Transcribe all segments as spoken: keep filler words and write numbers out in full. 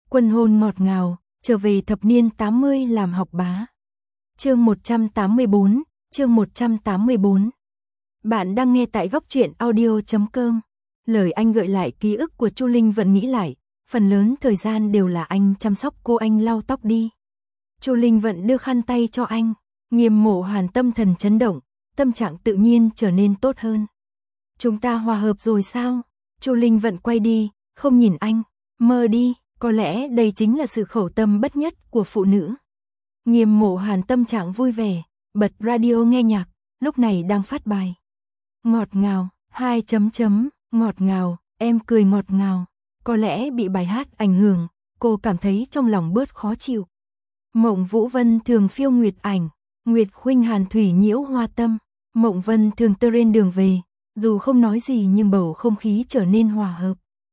Quân hôn ngọt ngào, trở về thập niên tám mươi làm học bá. Chương một trăm tám mươi bốn, chương một trăm tám mươi bốn. Bạn đang nghe tại góc truyện audio chấm com. Lời anh gợi lại ký ức của Chu Linh vẫn nghĩ lại, phần lớn thời gian đều là anh chăm sóc cô, anh lau tóc đi. Chu Linh vẫn đưa khăn tay cho anh, Nghiêm Mộ Hàn tâm thần chấn động, tâm trạng tự nhiên trở nên tốt hơn. Chúng ta hòa hợp rồi sao? Chu Linh vẫn quay đi, không nhìn anh, mơ đi, có lẽ đây chính là sự khẩu tâm bất nhất của phụ nữ. Nghiêm Mộ Hàn tâm trạng vui vẻ, bật radio nghe nhạc, lúc này đang phát bài. Ngọt ngào, hai chấm chấm, ngọt ngào, em cười ngọt ngào. Có lẽ bị bài hát ảnh hưởng, cô cảm thấy trong lòng bớt khó chịu. Mộng Vũ Vân thường phiêu nguyệt ảnh, Nguyệt khuynh hàn thủy nhiễu hoa tâm. Mộng Vân thường tơ trên đường về, dù không nói gì nhưng bầu không khí trở nên hòa hợp.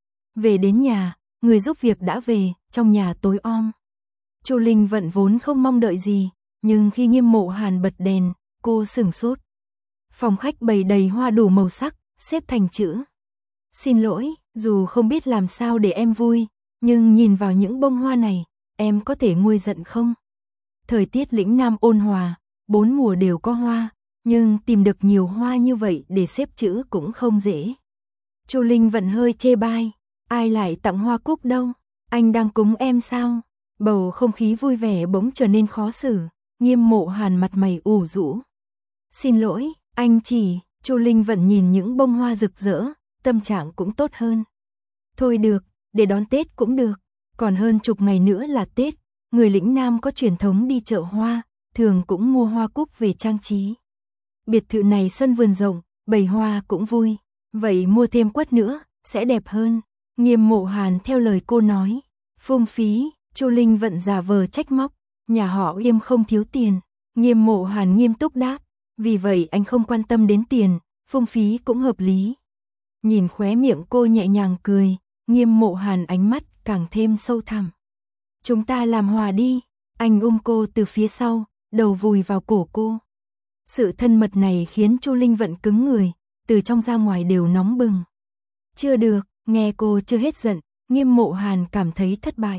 Về đến nhà, người giúp việc đã về, trong nhà tối om. Chu Linh vẫn vốn không mong đợi gì, nhưng khi Nghiêm Mộ Hàn bật đèn, cô sửng sốt. Phòng khách bày đầy hoa đủ màu sắc, xếp thành chữ. Xin lỗi, dù không biết làm sao để em vui, nhưng nhìn vào những bông hoa này, em có thể nguôi giận không? Thời tiết lĩnh Nam ôn hòa, bốn mùa đều có hoa, nhưng tìm được nhiều hoa như vậy để xếp chữ cũng không dễ. Chu Linh vẫn hơi chê bai, ai lại tặng hoa cúc đâu, anh đang cúng em sao? Bầu không khí vui vẻ bỗng trở nên khó xử, Nghiêm Mộ Hàn mặt mày ủ rũ. Xin lỗi, anh chỉ, Chu Linh vẫn nhìn những bông hoa rực rỡ, tâm trạng cũng tốt hơn. Thôi được, để đón Tết cũng được, còn hơn chục ngày nữa là Tết, người lĩnh Nam có truyền thống đi chợ hoa, thường cũng mua hoa cúc về trang trí. Biệt thự này sân vườn rộng, bày hoa cũng vui, vậy mua thêm quất nữa, sẽ đẹp hơn. Nghiêm Mộ Hàn theo lời cô nói, phung phí, Chu Linh vẫn giả vờ trách móc, nhà họ Nghiêm không thiếu tiền. Nghiêm Mộ Hàn nghiêm túc đáp, vì vậy anh không quan tâm đến tiền, phung phí cũng hợp lý. Nhìn khóe miệng cô nhẹ nhàng cười, Nghiêm Mộ Hàn ánh mắt càng thêm sâu thẳm. Chúng ta làm hòa đi, anh ôm cô từ phía sau, đầu vùi vào cổ cô. Sự thân mật này khiến Chu Linh vẫn cứng người, từ trong ra ngoài đều nóng bừng. Chưa được, nghe cô chưa hết giận, Nghiêm Mộ Hàn cảm thấy thất bại.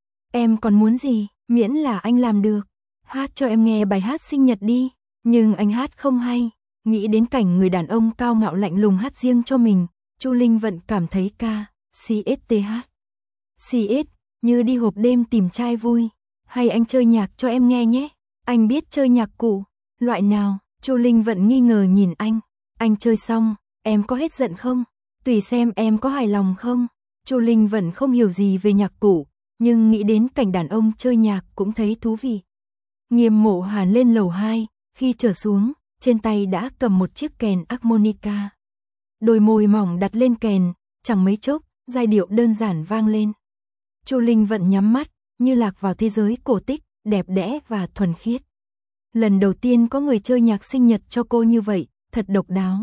Em còn muốn gì, miễn là anh làm được. Hát cho em nghe bài hát sinh nhật đi. Nhưng anh hát không hay. Nghĩ đến cảnh người đàn ông cao ngạo lạnh lùng hát riêng cho mình, Chu Linh vẫn cảm thấy ca, xê ét tê hát. xê ét, như đi hộp đêm tìm trai vui. Hay anh chơi nhạc cho em nghe nhé. Anh biết chơi nhạc cụ. Loại nào? Chu Linh vẫn nghi ngờ nhìn anh. Anh chơi xong, em có hết giận không? Tùy xem em có hài lòng không? Chu Linh vẫn không hiểu gì về nhạc cụ, nhưng nghĩ đến cảnh đàn ông chơi nhạc cũng thấy thú vị. Nghiêm Mộ Hàn lên lầu hai, khi trở xuống, trên tay đã cầm một chiếc kèn harmonica. Đôi môi mỏng đặt lên kèn, chẳng mấy chốc, giai điệu đơn giản vang lên. Chu Linh vẫn nhắm mắt, như lạc vào thế giới cổ tích, đẹp đẽ và thuần khiết. Lần đầu tiên có người chơi nhạc sinh nhật cho cô như vậy, thật độc đáo.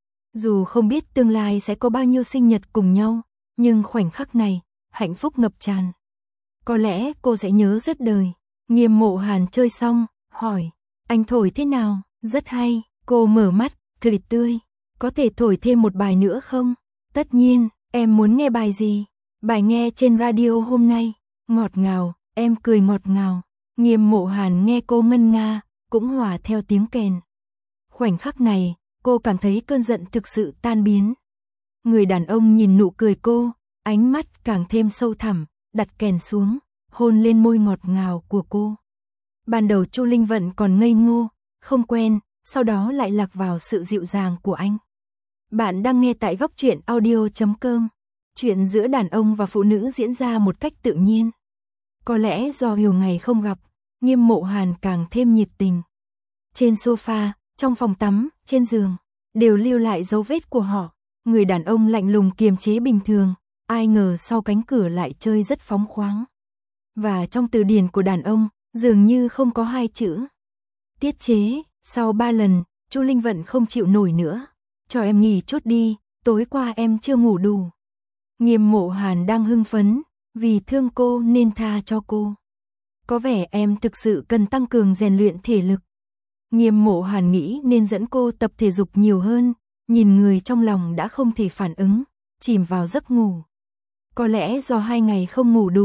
Dù không biết tương lai sẽ có bao nhiêu sinh nhật cùng nhau, nhưng khoảnh khắc này, hạnh phúc ngập tràn. Có lẽ cô sẽ nhớ suốt đời. Nghiêm Mộ Hàn chơi xong, hỏi, anh thổi thế nào? Rất hay, cô mở mắt, thịt tươi. Có thể thổi thêm một bài nữa không? Tất nhiên, em muốn nghe bài gì? Bài nghe trên radio hôm nay, ngọt ngào, em cười ngọt ngào. Nghiêm Mộ Hàn nghe cô ngân nga, cũng hòa theo tiếng kèn. Khoảnh khắc này, cô cảm thấy cơn giận thực sự tan biến. Người đàn ông nhìn nụ cười cô, ánh mắt càng thêm sâu thẳm, đặt kèn xuống, hôn lên môi ngọt ngào của cô. Ban đầu Chu Linh vẫn còn ngây ngô, không quen, sau đó lại lạc vào sự dịu dàng của anh. Bạn đang nghe tại góc truyện audio chấm com. Chuyện giữa đàn ông và phụ nữ diễn ra một cách tự nhiên. Có lẽ do nhiều ngày không gặp, Nghiêm Mộ Hàn càng thêm nhiệt tình. Trên sofa, trong phòng tắm, trên giường, đều lưu lại dấu vết của họ. Người đàn ông lạnh lùng kiềm chế bình thường, ai ngờ sau cánh cửa lại chơi rất phóng khoáng. Và trong từ điển của đàn ông, dường như không có hai chữ tiết chế. Sau ba lần, Chu Linh vẫn không chịu nổi nữa. Cho em nghỉ chút đi, tối qua em chưa ngủ đủ. Nghiêm Mộ Hàn đang hưng phấn, vì thương cô nên tha cho cô. Có vẻ em thực sự cần tăng cường rèn luyện thể lực. Nghiêm Mộ Hàn nghĩ nên dẫn cô tập thể dục nhiều hơn, nhìn người trong lòng đã không thể phản ứng, chìm vào giấc ngủ. Có lẽ do hai ngày không ngủ đủ,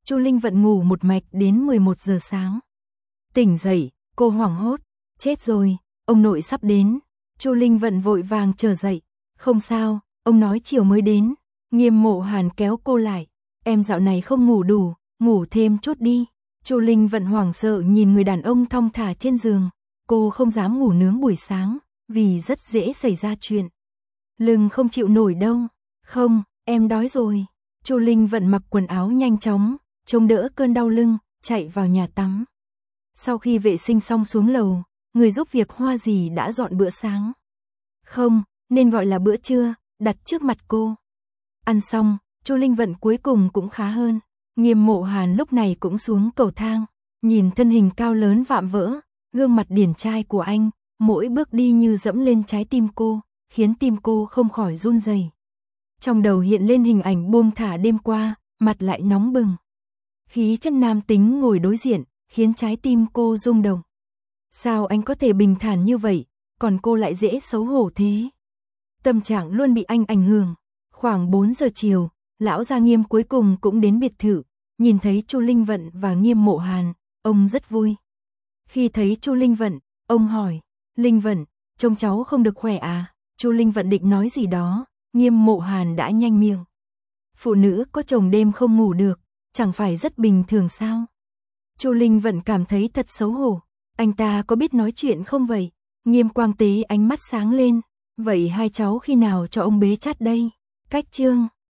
Chu Linh Vận ngủ một mạch đến mười một giờ sáng. Tỉnh dậy, cô hoảng hốt, chết rồi, ông nội sắp đến. Chu Linh Vận vội vàng trở dậy, không sao, ông nói chiều mới đến. Nghiêm Mộ Hàn kéo cô lại, em dạo này không ngủ đủ, ngủ thêm chút đi. Chu Linh Vận hoảng sợ nhìn người đàn ông thong thả trên giường, cô không dám ngủ nướng buổi sáng, vì rất dễ xảy ra chuyện. Lưng không chịu nổi đâu. Không, em đói rồi. Chu Linh Vận mặc quần áo nhanh chóng, chống đỡ cơn đau lưng, chạy vào nhà tắm. Sau khi vệ sinh xong xuống lầu, người giúp việc Hoa Dì đã dọn bữa sáng. Không, nên gọi là bữa trưa, đặt trước mặt cô. Ăn xong, Chu Linh Vận cuối cùng cũng khá hơn. Nghiêm Mộ Hàn lúc này cũng xuống cầu thang, nhìn thân hình cao lớn vạm vỡ, gương mặt điển trai của anh, mỗi bước đi như dẫm lên trái tim cô, khiến tim cô không khỏi run rẩy. Trong đầu hiện lên hình ảnh buông thả đêm qua, mặt lại nóng bừng. Khí chất nam tính ngồi đối diện, khiến trái tim cô rung động. Sao anh có thể bình thản như vậy, còn cô lại dễ xấu hổ thế? Tâm trạng luôn bị anh ảnh hưởng. Khoảng bốn giờ chiều, lão gia Nghiêm cuối cùng cũng đến biệt thự, nhìn thấy Chu Linh Vận và Nghiêm Mộ Hàn, ông rất vui. Khi thấy Chu Linh Vận, ông hỏi, Linh Vận, trông cháu không được khỏe à? Chu Linh Vận định nói gì đó, Nghiêm Mộ Hàn đã nhanh miệng. Phụ nữ có chồng đêm không ngủ được, chẳng phải rất bình thường sao? Chu Linh Vận cảm thấy thật xấu hổ, anh ta có biết nói chuyện không vậy? Nghiêm Quang Tế ánh mắt sáng lên, vậy hai cháu khi nào cho ông bế chát đây? Cách chương